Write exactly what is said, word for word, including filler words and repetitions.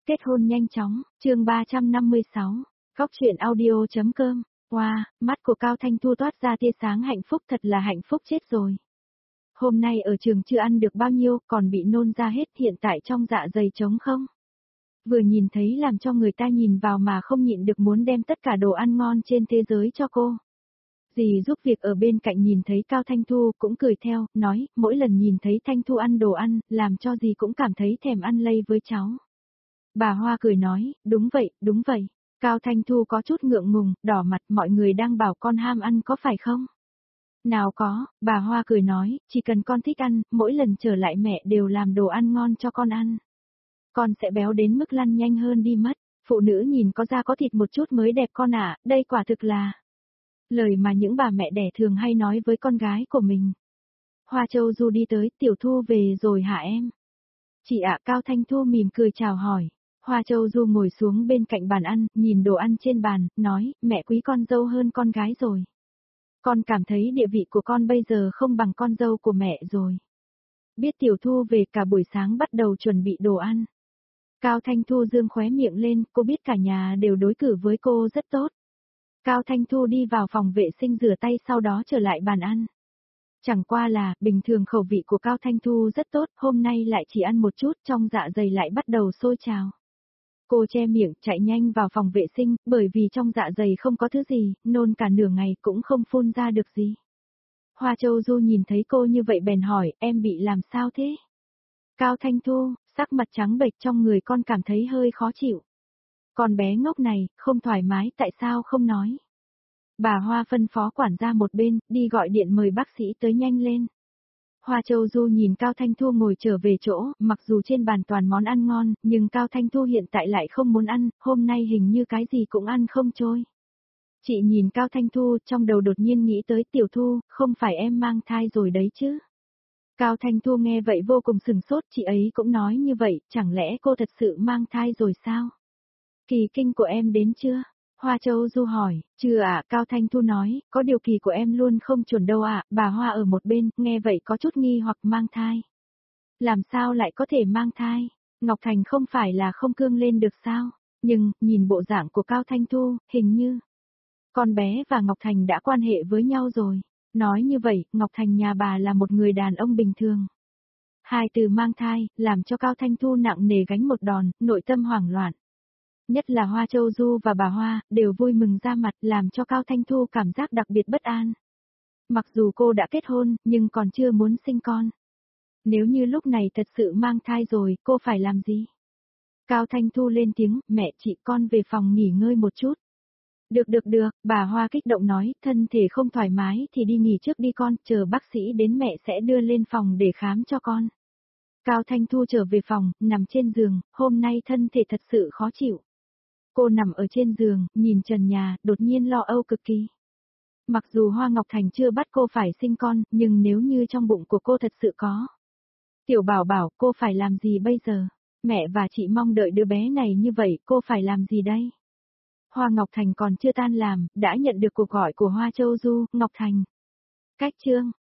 kết hôn nhanh chóng, chương ba trăm năm mươi sáu, Góc truyện audio.com, wow, mắt của Cao Thanh Thu toát ra tia sáng hạnh phúc, thật là hạnh phúc chết rồi. Hôm nay ở trường chưa ăn được bao nhiêu, còn bị nôn ra hết, hiện tại trong dạ dày trống không. Vừa nhìn thấy làm cho người ta nhìn vào mà không nhịn được muốn đem tất cả đồ ăn ngon trên thế giới cho cô. Dì giúp việc ở bên cạnh nhìn thấy Cao Thanh Thu cũng cười theo, nói, mỗi lần nhìn thấy Thanh Thu ăn đồ ăn, làm cho dì cũng cảm thấy thèm ăn lây với cháu. Bà Hoa cười nói, đúng vậy, đúng vậy. Cao Thanh Thu có chút ngượng ngùng, đỏ mặt, mọi người đang bảo con ham ăn có phải không? Nào có, bà Hoa cười nói, chỉ cần con thích ăn, mỗi lần trở lại mẹ đều làm đồ ăn ngon cho con ăn. Con sẽ béo đến mức lăn nhanh hơn đi mất, phụ nữ nhìn có da có thịt một chút mới đẹp con ạ, đây quả thực là lời mà những bà mẹ đẻ thường hay nói với con gái của mình. Hoa Châu Du đi tới, Tiểu Thu về rồi hả em? Chị ạ, Cao Thanh Thu mỉm cười chào hỏi. Hoa Châu Du ngồi xuống bên cạnh bàn ăn, nhìn đồ ăn trên bàn, nói, mẹ quý con dâu hơn con gái rồi. Con cảm thấy địa vị của con bây giờ không bằng con dâu của mẹ rồi. Biết Tiểu Thu về cả buổi sáng bắt đầu chuẩn bị đồ ăn. Cao Thanh Thu dương khóe miệng lên, cô biết cả nhà đều đối xử với cô rất tốt. Cao Thanh Thu đi vào phòng vệ sinh rửa tay sau đó trở lại bàn ăn. Chẳng qua là, bình thường khẩu vị của Cao Thanh Thu rất tốt, hôm nay lại chỉ ăn một chút, trong dạ dày lại bắt đầu sôi trào. Cô che miệng, chạy nhanh vào phòng vệ sinh, bởi vì trong dạ dày không có thứ gì, nôn cả nửa ngày cũng không phun ra được gì. Hoa Châu Du nhìn thấy cô như vậy bèn hỏi, em bị làm sao thế? Cao Thanh Thu, sắc mặt trắng bệch, trong người con cảm thấy hơi khó chịu. Con bé ngốc này, không thoải mái, tại sao không nói? Bà Hoa phân phó quản gia một bên, đi gọi điện mời bác sĩ tới nhanh lên. Hoa Châu Du nhìn Cao Thanh Thu ngồi trở về chỗ, mặc dù trên bàn toàn món ăn ngon, nhưng Cao Thanh Thu hiện tại lại không muốn ăn, hôm nay hình như cái gì cũng ăn không trôi. Chị nhìn Cao Thanh Thu, trong đầu đột nhiên nghĩ tới Tiểu Thu, không phải em mang thai rồi đấy chứ? Cao Thanh Thu nghe vậy vô cùng sừng sốt, chị ấy cũng nói như vậy, chẳng lẽ cô thật sự mang thai rồi sao? Kỳ kinh của em đến chưa? Hoa Châu Du hỏi, chưa ạ, Cao Thanh Thu nói, có điều kỳ của em luôn không chuẩn đâu ạ, bà Hoa ở một bên, nghe vậy có chút nghi hoặc mang thai. Làm sao lại có thể mang thai? Ngọc Thành không phải là không cương lên được sao? Nhưng, nhìn bộ dạng của Cao Thanh Thu, hình như con bé và Ngọc Thành đã quan hệ với nhau rồi. Nói như vậy, Ngọc Thành nhà bà là một người đàn ông bình thường. Hai từ mang thai, làm cho Cao Thanh Thu nặng nề gánh một đòn, nội tâm hoảng loạn. Nhất là Hoa Châu Du và bà Hoa, đều vui mừng ra mặt, làm cho Cao Thanh Thu cảm giác đặc biệt bất an. Mặc dù cô đã kết hôn, nhưng còn chưa muốn sinh con. Nếu như lúc này thật sự mang thai rồi, cô phải làm gì? Cao Thanh Thu lên tiếng, mẹ chị con về phòng nghỉ ngơi một chút. Được được được, bà Hoa kích động nói, thân thể không thoải mái thì đi nghỉ trước đi con, chờ bác sĩ đến mẹ sẽ đưa lên phòng để khám cho con. Cao Thanh Thu trở về phòng, nằm trên giường, hôm nay thân thể thật sự khó chịu. Cô nằm ở trên giường, nhìn trần nhà, đột nhiên lo âu cực kỳ. Mặc dù Hoa Ngọc Thành chưa bắt cô phải sinh con, nhưng nếu như trong bụng của cô thật sự có Tiểu Bảo Bảo, cô phải làm gì bây giờ? Mẹ và chị mong đợi đứa bé này như vậy, cô phải làm gì đây? Hoa Ngọc Thành còn chưa tan làm, đã nhận được cuộc gọi của Hoa Châu Du, Ngọc Thành. Cách chương